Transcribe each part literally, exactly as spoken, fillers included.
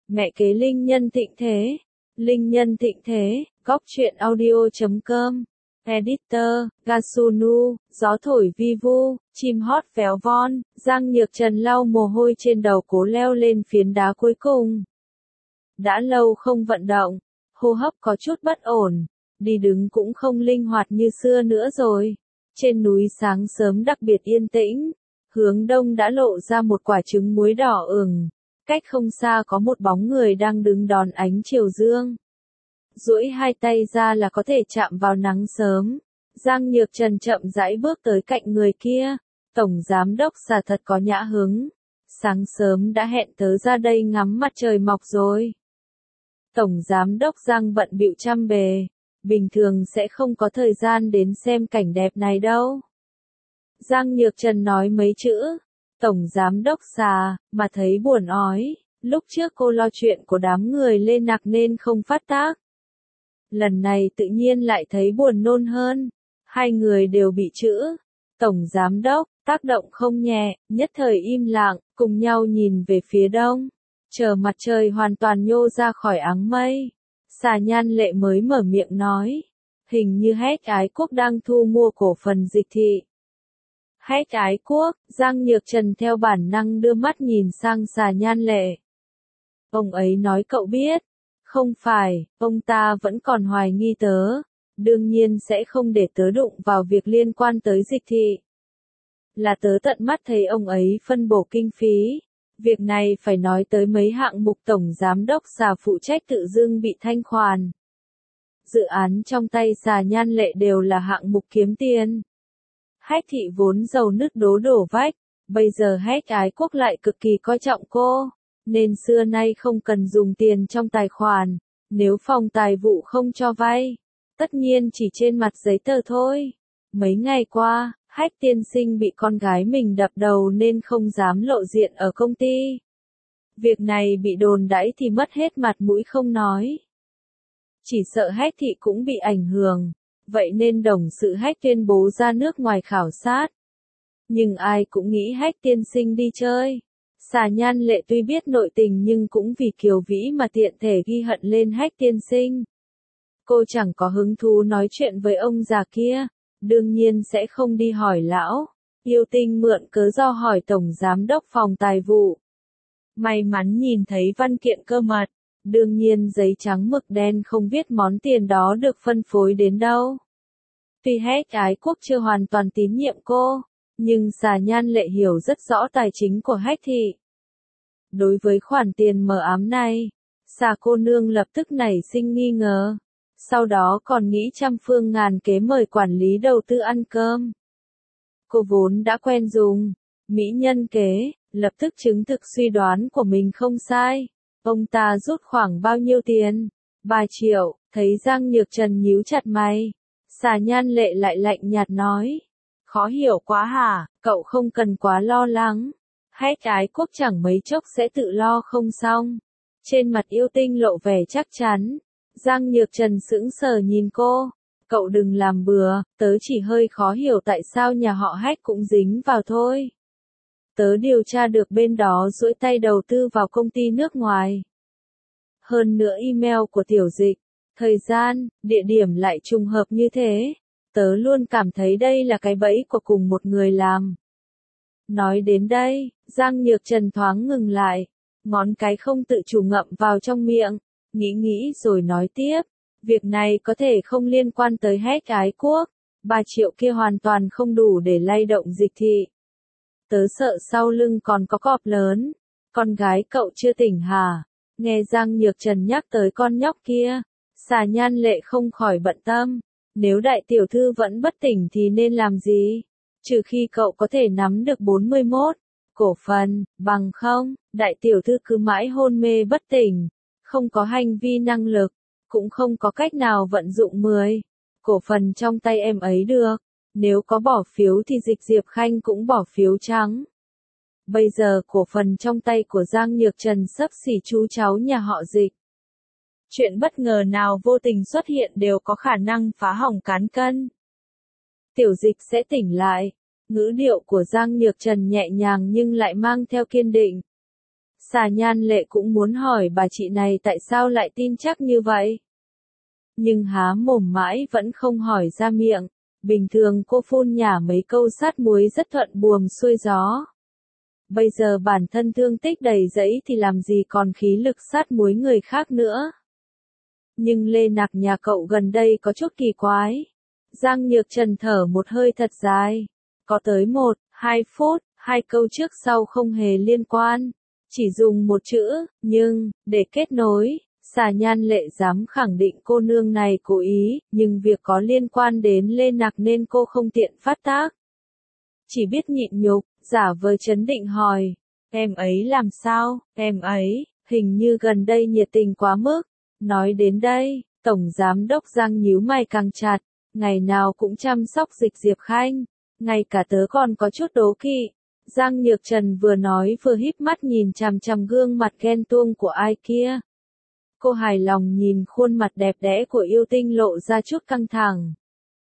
Mẹ kế Linh Nhân Thịnh Thế. Linh Nhân Thịnh Thế, góc truyện audio chấm com. Editor, Gasunu, gió thổi vi vu, chim hót véo von, Giang Nhược Trần lau mồ hôi trên đầu cố leo lên phiến đá cuối cùng. Đã lâu không vận động, hô hấp có chút bất ổn, đi đứng cũng không linh hoạt như xưa nữa rồi. Trên núi sáng sớm đặc biệt yên tĩnh, hướng đông đã lộ ra một quả trứng muối đỏ ửng, cách không xa có một bóng người đang đứng đón ánh chiều dương. Duỗi hai tay ra là có thể chạm vào nắng sớm. Giang Nhược Trần chậm rãi bước tới cạnh người kia. Tổng giám đốc Xà thật có nhã hứng. Sáng sớm đã hẹn tớ ra đây ngắm mặt trời mọc rồi. Tổng giám đốc Giang bận bịu trăm bề, bình thường sẽ không có thời gian đến xem cảnh đẹp này đâu. Giang Nhược Trần nói mấy chữ. Tổng giám đốc Xà, mà thấy buồn ói. Lúc trước cô lo chuyện của đám người lên nặc nên không phát tác. Lần này tự nhiên lại thấy buồn nôn hơn. Hai người đều bị chữ Tổng giám đốc tác động không nhẹ, nhất thời im lặng, cùng nhau nhìn về phía đông. Chờ mặt trời hoàn toàn nhô ra khỏi áng mây. Xà Nhan Lệ mới mở miệng nói. Hình như Hách Ái Quốc đang thu mua cổ phần Dịch Thị. Hách Ái Quốc, Giang Nhược Trần theo bản năng đưa mắt nhìn sang Xà Nhan Lệ. Ông ấy nói cậu biết. Không phải, ông ta vẫn còn hoài nghi tớ. Đương nhiên sẽ không để tớ đụng vào việc liên quan tới Dịch Thị. Là tớ tận mắt thấy ông ấy phân bổ kinh phí. Việc này phải nói tới mấy hạng mục tổng giám đốc Xà phụ trách tự dưng bị thanh khoản. Dự án trong tay Xà Nhan Lệ đều là hạng mục kiếm tiền. Hách Thị vốn giàu nứt đố đổ vách, bây giờ Hách Ái Quốc lại cực kỳ coi trọng cô. Nên xưa nay không cần dùng tiền trong tài khoản, nếu phòng tài vụ không cho vay, tất nhiên chỉ trên mặt giấy tờ thôi. Mấy ngày qua, Hách tiên sinh bị con gái mình đập đầu nên không dám lộ diện ở công ty. Việc này bị đồn đãi thì mất hết mặt mũi không nói. Chỉ sợ Hách Thị cũng bị ảnh hưởng, vậy nên đồng sự Hách tuyên bố ra nước ngoài khảo sát. Nhưng ai cũng nghĩ Hách tiên sinh đi chơi. Xà Nhan Lệ tuy biết nội tình nhưng cũng vì Kiều Vĩ mà tiện thể ghi hận lên Hách tiên sinh. Cô chẳng có hứng thú nói chuyện với ông già kia, đương nhiên sẽ không đi hỏi lão. Yêu Tinh mượn cớ do hỏi tổng giám đốc phòng tài vụ. May mắn nhìn thấy văn kiện cơ mật, đương nhiên giấy trắng mực đen không viết món tiền đó được phân phối đến đâu. Tuy Hách Ái Quốc chưa hoàn toàn tín nhiệm cô, nhưng Xà Nhan Lệ hiểu rất rõ tài chính của Hách Thị. Đối với khoản tiền mờ ám này, Xà cô nương lập tức nảy sinh nghi ngờ. Sau đó còn nghĩ trăm phương ngàn kế mời quản lý đầu tư ăn cơm. Cô vốn đã quen dùng mỹ nhân kế, lập tức chứng thực suy đoán của mình không sai. Ông ta rút khoảng bao nhiêu tiền? Ba triệu, thấy Giang Nhược Trần nhíu chặt mày. Xà Nhan Lệ lại lạnh nhạt nói. Khó hiểu quá hả, cậu không cần quá lo lắng. Hách Ái Quốc chẳng mấy chốc sẽ tự lo không xong. Trên mặt Yêu Tinh lộ vẻ chắc chắn. Giang Nhược Trần sững sờ nhìn cô. Cậu đừng làm bừa, tớ chỉ hơi khó hiểu tại sao nhà họ Hách cũng dính vào thôi. Tớ điều tra được bên đó duỗi tay đầu tư vào công ty nước ngoài. Hơn nữa email của Tiểu Dịch, thời gian, địa điểm lại trùng hợp như thế. Tớ luôn cảm thấy đây là cái bẫy của cùng một người làm. Nói đến đây, Giang Nhược Trần thoáng ngừng lại. Ngón cái không tự chủ ngậm vào trong miệng. Nghĩ nghĩ rồi nói tiếp. Việc này có thể không liên quan tới Hách Ái Quốc. Ba triệu kia hoàn toàn không đủ để lay động Dịch Thị. Tớ sợ sau lưng còn có cọp lớn. Con gái cậu chưa tỉnh hả? Nghe Giang Nhược Trần nhắc tới con nhóc kia. Xà Nhan Lệ không khỏi bận tâm. Nếu đại tiểu thư vẫn bất tỉnh thì nên làm gì? Trừ khi cậu có thể nắm được bốn mươi mốt cổ phần, bằng không, đại tiểu thư cứ mãi hôn mê bất tỉnh, không có hành vi năng lực, cũng không có cách nào vận dụng mười cổ phần trong tay em ấy được. Nếu có bỏ phiếu thì Dịch Diệp Khanh cũng bỏ phiếu trắng. Bây giờ cổ phần trong tay của Giang Nhược Trần xấp xỉ chú cháu nhà họ Dịch. Chuyện bất ngờ nào vô tình xuất hiện đều có khả năng phá hỏng cán cân. Tiểu Dịch sẽ tỉnh lại. Ngữ điệu của Giang Nhược Trần nhẹ nhàng nhưng lại mang theo kiên định. Xà Nhan Lệ cũng muốn hỏi bà chị này tại sao lại tin chắc như vậy. Nhưng há mồm mãi vẫn không hỏi ra miệng. Bình thường cô phun nhả mấy câu sát muối rất thuận buồm xuôi gió. Bây giờ bản thân thương tích đầy dẫy thì làm gì còn khí lực sát muối người khác nữa. Nhưng Lê Nặc nhà cậu gần đây có chút kỳ quái. Giang Nhược Trần thở một hơi thật dài. Có tới một, hai phút, hai câu trước sau không hề liên quan. Chỉ dùng một chữ, nhưng, để kết nối. Xà Nhan Lệ dám khẳng định cô nương này cố ý, nhưng việc có liên quan đến Lê Nặc nên cô không tiện phát tác. Chỉ biết nhịn nhục, giả vờ trấn định hỏi, em ấy làm sao, em ấy, hình như gần đây nhiệt tình quá mức. Nói đến đây, Tổng Giám đốc Giang nhíu mày càng chặt, ngày nào cũng chăm sóc Dịch Diệp Khanh, ngay cả tớ còn có chút đố kỵ. Giang Nhược Trần vừa nói vừa híp mắt nhìn chằm chằm gương mặt ghen tuông của ai kia. Cô hài lòng nhìn khuôn mặt đẹp đẽ của yêu tinh lộ ra chút căng thẳng.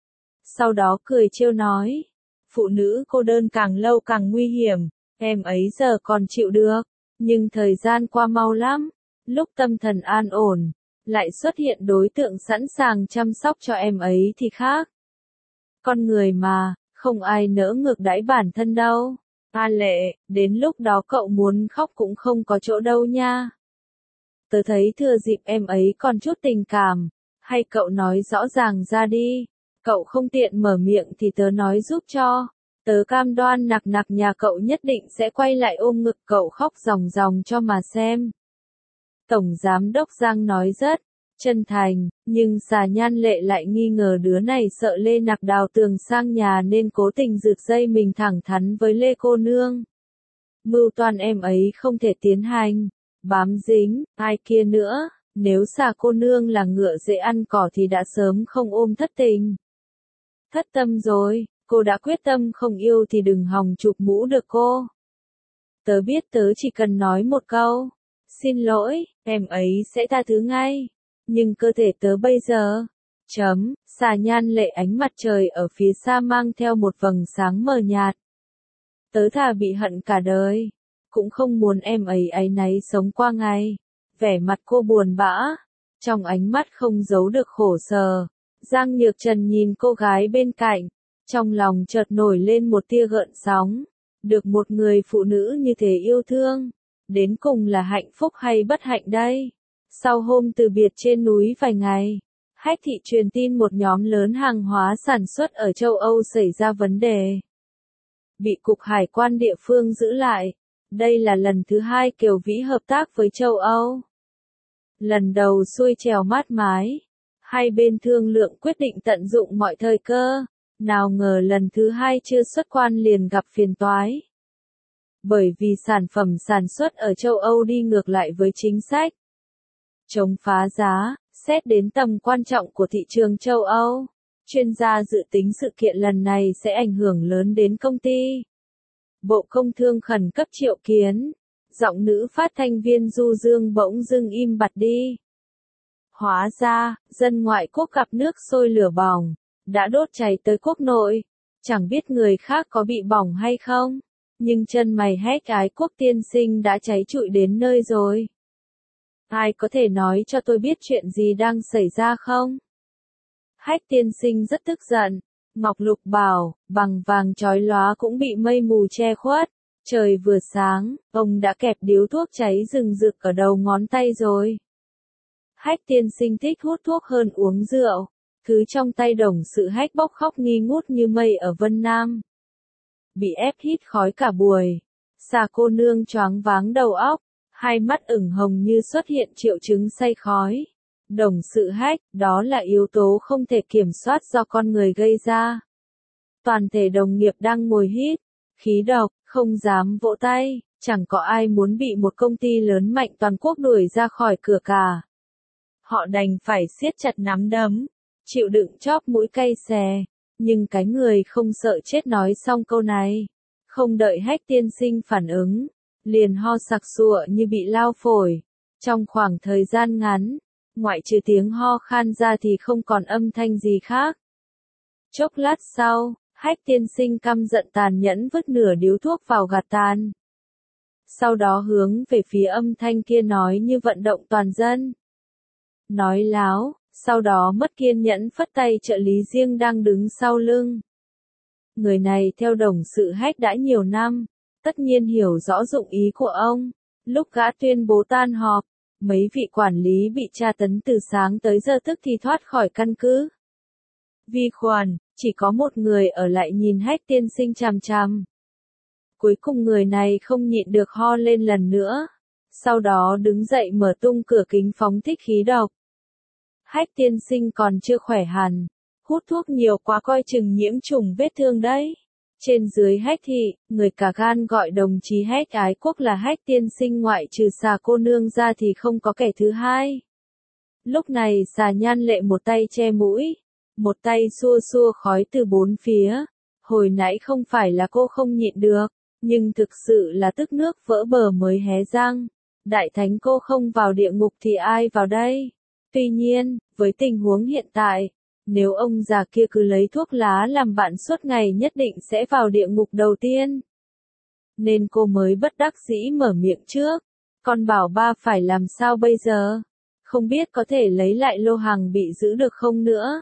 Sau đó cười trêu nói, phụ nữ cô đơn càng lâu càng nguy hiểm, em ấy giờ còn chịu được, nhưng thời gian qua mau lắm, lúc tâm thần an ổn, lại xuất hiện đối tượng sẵn sàng chăm sóc cho em ấy thì khác. Con người mà, không ai nỡ ngược đãi bản thân đâu. A Lệ, đến lúc đó cậu muốn khóc cũng không có chỗ đâu nha. Tớ thấy thừa dịp em ấy còn chút tình cảm, hay cậu nói rõ ràng ra đi, cậu không tiện mở miệng thì tớ nói giúp cho, tớ cam đoan Nặc Nặc nhà cậu nhất định sẽ quay lại ôm ngực cậu khóc ròng ròng cho mà xem. Tổng Giám đốc Giang nói rất chân thành, nhưng Xà Nhan Lệ lại nghi ngờ đứa này sợ Lê Nặc đào tường sang nhà nên cố tình rượt dây mình thẳng thắn với Lê cô nương. Mưu toan em ấy không thể tiến hành. Bám dính, ai kia nữa, nếu Xà cô nương là ngựa dễ ăn cỏ thì đã sớm không ôm thất tình. Thất tâm rồi, cô đã quyết tâm không yêu thì đừng hòng chụp mũ được cô. Tớ biết tớ chỉ cần nói một câu, xin lỗi, em ấy sẽ tha thứ ngay, nhưng cơ thể tớ bây giờ, chấm, Xà Nhan Lệ ánh mặt trời ở phía xa mang theo một vầng sáng mờ nhạt. Tớ thà bị hận cả đời. Cũng không muốn em ấy áy náy sống qua ngày. Vẻ mặt cô buồn bã, trong ánh mắt không giấu được khổ sở. Giang Nhược Trần nhìn cô gái bên cạnh, trong lòng chợt nổi lên một tia gợn sóng. Được một người phụ nữ như thế yêu thương, đến cùng là hạnh phúc hay bất hạnh đây? Sau hôm từ biệt trên núi vài ngày, Hách Thị truyền tin một nhóm lớn hàng hóa sản xuất ở châu Âu xảy ra vấn đề. Bị Cục Hải quan địa phương giữ lại. Đây là lần thứ hai Kiều Vĩ hợp tác với châu Âu. Lần đầu xuôi trèo mát mái, hai bên thương lượng quyết định tận dụng mọi thời cơ, nào ngờ lần thứ hai chưa xuất quan liền gặp phiền toái. Bởi vì sản phẩm sản xuất ở châu Âu đi ngược lại với chính sách chống phá giá, xét đến tầm quan trọng của thị trường châu Âu, chuyên gia dự tính sự kiện lần này sẽ ảnh hưởng lớn đến công ty. Bộ Công Thương khẩn cấp triệu kiến, giọng nữ phát thanh viên Du Dương bỗng dưng im bặt đi. Hóa ra, dân ngoại quốc gặp nước sôi lửa bỏng, đã đốt cháy tới quốc nội, chẳng biết người khác có bị bỏng hay không, nhưng chân mày Hách ái quốc tiên sinh đã cháy trụi đến nơi rồi. Ai có thể nói cho tôi biết chuyện gì đang xảy ra không? Hách tiên sinh rất tức giận. Ngọc Lục bảo, bằng vàng chói lóa cũng bị mây mù che khuất. Trời vừa sáng, ông đã kẹp điếu thuốc cháy rừng rực ở đầu ngón tay rồi. Hách tiên sinh thích hút thuốc hơn uống rượu. Thứ trong tay Đồng Sự Hách bốc khóc nghi ngút như mây ở Vân Nam. Bị ép hít khói cả buổi. Xà cô nương choáng váng đầu óc, hai mắt ửng hồng như xuất hiện triệu chứng say khói. Đồng Sự Hách, đó là yếu tố không thể kiểm soát do con người gây ra. Toàn thể đồng nghiệp đang ngồi hít khí độc, không dám vỗ tay, chẳng có ai muốn bị một công ty lớn mạnh toàn quốc đuổi ra khỏi cửa cả. Họ đành phải siết chặt nắm đấm, chịu đựng chóp mũi cay xè, nhưng cái người không sợ chết nói xong câu này, không đợi Hách tiên sinh phản ứng, liền ho sặc sụa như bị lao phổi. Trong khoảng thời gian ngắn, ngoại trừ tiếng ho khan ra thì không còn âm thanh gì khác. Chốc lát sau, Hách tiên sinh căm giận tàn nhẫn vứt nửa điếu thuốc vào gạt tàn. sau đó hướng về phía âm thanh kia nói như vận động toàn dân. Nói láo, sau đó mất kiên nhẫn phất tay trợ lý riêng đang đứng sau lưng. Người này theo đồng sự Hách đã nhiều năm, tất nhiên hiểu rõ dụng ý của ông. Lúc gã tuyên bố tan họp, mấy vị quản lý bị tra tấn từ sáng tới giờ tức thì thoát khỏi căn cứ. Vi khuẩn, chỉ có một người ở lại nhìn Hách tiên sinh chằm chằm. Cuối cùng người này không nhịn được ho lên lần nữa. Sau đó đứng dậy mở tung cửa kính phóng thích khí độc. Hách tiên sinh còn chưa khỏe hẳn. Hút thuốc nhiều quá coi chừng nhiễm trùng vết thương đấy. Trên dưới Hách thị, người cả gan gọi đồng chí Hách ái quốc là Hách tiên sinh, ngoại trừ xà cô nương ra thì không có kẻ thứ hai. Lúc này xà Nhan Lệ một tay che mũi, một tay xua xua khói từ bốn phía. Hồi nãy không phải là cô không nhịn được, nhưng thực sự là tức nước vỡ bờ mới hé răng. Đại thánh cô không vào địa ngục thì ai vào đây? Tuy nhiên, với tình huống hiện tại, nếu ông già kia cứ lấy thuốc lá làm bạn suốt ngày nhất định sẽ vào địa ngục đầu tiên. Nên cô mới bất đắc dĩ mở miệng trước. Con bảo ba phải làm sao bây giờ? Không biết có thể lấy lại lô hàng bị giữ được không nữa?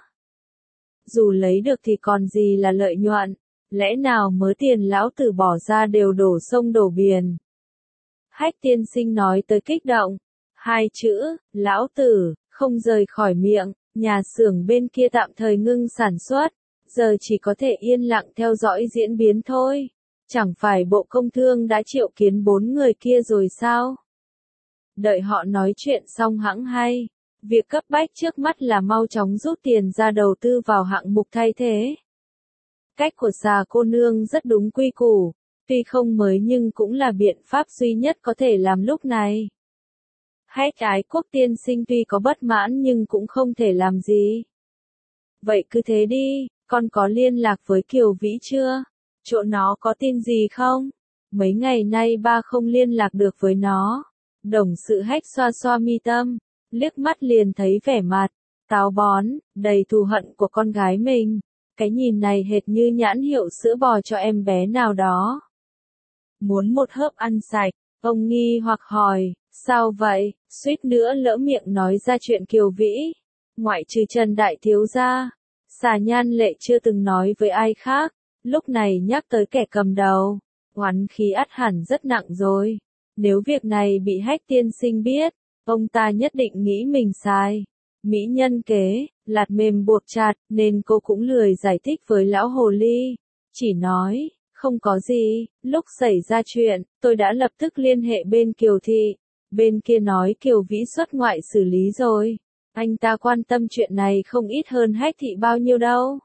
Dù lấy được thì còn gì là lợi nhuận, lẽ nào mớ tiền lão tử bỏ ra đều đổ sông đổ biển. Hách tiên sinh nói tới kích động. Hai chữ, lão tử, không rời khỏi miệng. Nhà xưởng bên kia tạm thời ngưng sản xuất, giờ chỉ có thể yên lặng theo dõi diễn biến thôi. Chẳng phải Bộ Công Thương đã triệu kiến bốn người kia rồi sao? Đợi họ nói chuyện xong hẵng hay. Việc cấp bách trước mắt là mau chóng rút tiền ra đầu tư vào hạng mục thay thế. Cách của xà cô nương rất đúng quy củ, tuy không mới nhưng cũng là biện pháp duy nhất có thể làm lúc này. Hách ái quốc tiên sinh tuy có bất mãn nhưng cũng không thể làm gì. Vậy cứ thế đi, con có liên lạc với Kiều Vĩ chưa? Chỗ nó có tin gì không? Mấy ngày nay ba không liên lạc được với nó. Đồng sự Hách xoa xoa mi tâm, liếc mắt liền thấy vẻ mặt táo bón, đầy thù hận của con gái mình. Cái nhìn này hệt như nhãn hiệu sữa bò cho em bé nào đó. Muốn một hớp ăn sạch, ông nghi hoặc hỏi, sao vậy? Suýt nữa lỡ miệng nói ra chuyện Kiều Vĩ. Ngoại trừ Trần Đại Thiếu gia, xà Nhan Lệ chưa từng nói với ai khác. Lúc này nhắc tới kẻ cầm đầu, oán khí ắt hẳn rất nặng rồi. Nếu việc này bị Hách tiên sinh biết, ông ta nhất định nghĩ mình sai. Mỹ nhân kế, lạt mềm buộc chặt, nên cô cũng lười giải thích với lão hồ ly. Chỉ nói, không có gì, lúc xảy ra chuyện, tôi đã lập tức liên hệ bên Kiều Thị. Bên kia nói Kiều Vĩ xuất ngoại xử lý rồi. Anh ta quan tâm chuyện này không ít hơn Hách Thị bao nhiêu đâu.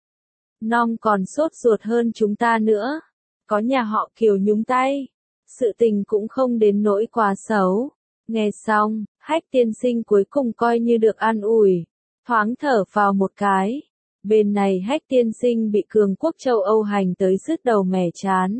Nom còn sốt ruột hơn chúng ta nữa. Có nhà họ Kiều nhúng tay. Sự tình cũng không đến nỗi quá xấu. Nghe xong, Hách tiên sinh cuối cùng coi như được an ủi. Thoáng thở vào một cái. Bên này Hách tiên sinh bị cường quốc châu Âu hành tới sứt đầu mẻ chán.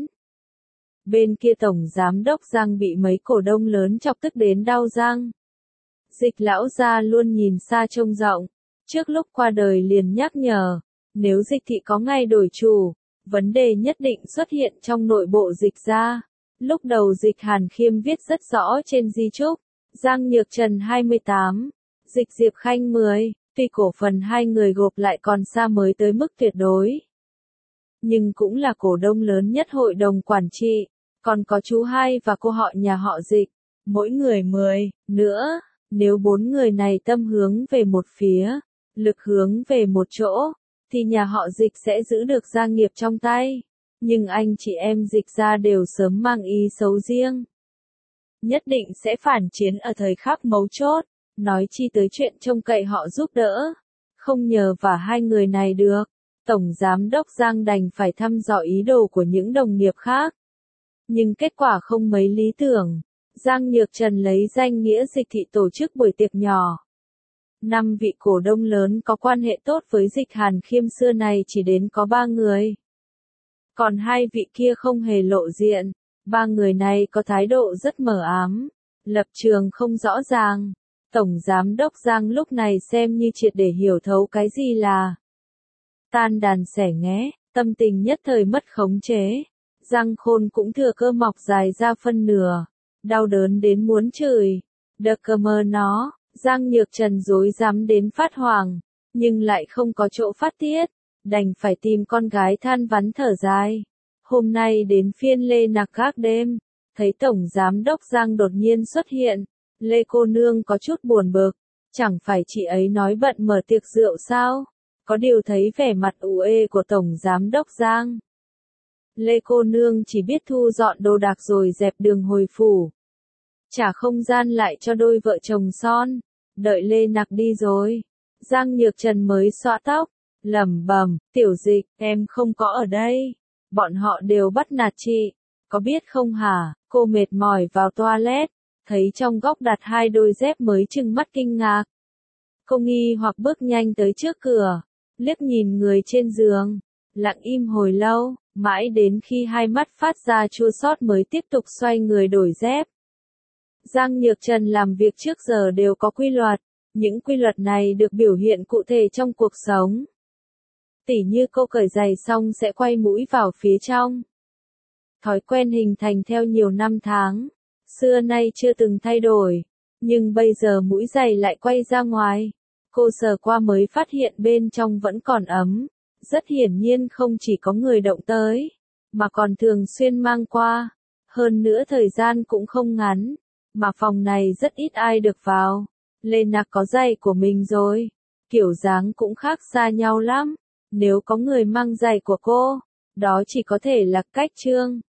Bên kia tổng giám đốc Giang bị mấy cổ đông lớn chọc tức đến đau răng. Dịch lão gia luôn nhìn xa trông rộng. Trước lúc qua đời liền nhắc nhở. Nếu Dịch thị có ngày đổi chủ, vấn đề nhất định xuất hiện trong nội bộ Dịch gia. Lúc đầu Dịch Hàn Khiêm viết rất rõ trên di chúc. Giang Nhược Trần hai mươi tám, Dịch Diệp Khanh mười, tuy cổ phần hai người gộp lại còn xa mới tới mức tuyệt đối. Nhưng cũng là cổ đông lớn nhất hội đồng quản trị, còn có chú hai và cô họ nhà họ Dịch, mỗi người mười, nữa, nếu bốn người này tâm hướng về một phía, lực hướng về một chỗ, thì nhà họ Dịch sẽ giữ được gia nghiệp trong tay. Nhưng anh chị em Dịch gia đều sớm mang ý xấu riêng. Nhất định sẽ phản chiến ở thời khắc mấu chốt, nói chi tới chuyện trông cậy họ giúp đỡ. Không nhờ vào hai người này được, Tổng Giám đốc Giang đành phải thăm dò ý đồ của những đồng nghiệp khác. Nhưng kết quả không mấy lý tưởng. Giang Nhược Trần lấy danh nghĩa Dịch thị tổ chức buổi tiệc nhỏ. Năm vị cổ đông lớn có quan hệ tốt với Dịch Hàn Khiêm xưa này chỉ đến có ba người. Còn hai vị kia không hề lộ diện. Ba người này có thái độ rất mờ ám, lập trường không rõ ràng. Tổng Giám đốc Giang lúc này xem như triệt để hiểu thấu cái gì là tan đàn xẻ nghé, tâm tình nhất thời mất khống chế. Răng khôn cũng thừa cơ mọc dài ra phân nửa. Đau đớn đến muốn chửi. Đờ cờ mờ nó, Giang Nhược Trần rối rắm đến phát hoảng, nhưng lại không có chỗ phát tiết, đành phải tìm con gái than vắn thở dài. Hôm nay đến phiên Lê Nặc gác đêm, thấy Tổng Giám đốc Giang đột nhiên xuất hiện, Lê cô nương có chút buồn bực, chẳng phải chị ấy nói bận mở tiệc rượu sao? Có điều thấy vẻ mặt u ê của Tổng Giám đốc Giang. Lê cô nương chỉ biết thu dọn đồ đạc rồi dẹp đường hồi phủ. Trả không gian lại cho đôi vợ chồng son. Đợi Lê Nặc đi rồi, Giang Nhược Trần mới xõa tóc, lẩm bẩm, tiểu dịch, em không có ở đây. Bọn họ đều bắt nạt chị, có biết không hả? Cô mệt mỏi vào toilet, thấy trong góc đặt hai đôi dép mới trừng mắt kinh ngạc. Cô nghi hoặc bước nhanh tới trước cửa, liếc nhìn người trên giường, lặng im hồi lâu, mãi đến khi hai mắt phát ra chua xót mới tiếp tục xoay người đổi dép. Giang Nhược Trần làm việc trước giờ đều có quy luật, những quy luật này được biểu hiện cụ thể trong cuộc sống. Tỉ như cô cởi giày xong sẽ quay mũi vào phía trong. Thói quen hình thành theo nhiều năm tháng, xưa nay chưa từng thay đổi, nhưng bây giờ mũi giày lại quay ra ngoài. Cô sờ qua mới phát hiện bên trong vẫn còn ấm, rất hiển nhiên không chỉ có người động tới, mà còn thường xuyên mang qua. Hơn nữa thời gian cũng không ngắn, mà phòng này rất ít ai được vào. Lê Nặc có giày của mình rồi, kiểu dáng cũng khác xa nhau lắm. Nếu có người mang giày của cô, đó chỉ có thể là cách trương.